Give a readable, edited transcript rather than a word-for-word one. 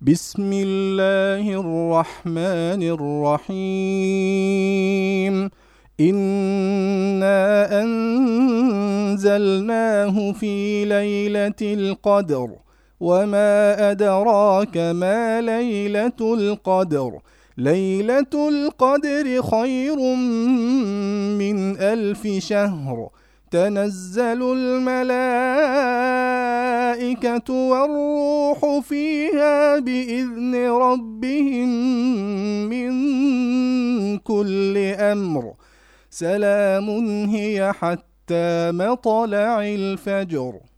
بسم الله الرحمن الرحيم. إنا أنزلناه في ليلة القدر، وما أدراك ما ليلة القدر. ليلة القدر خير من 1000 شهر. تنزل الملائكة والروح فيها بإذن ربهم من كل أمر. سلام هي حتى مطلع الفجر.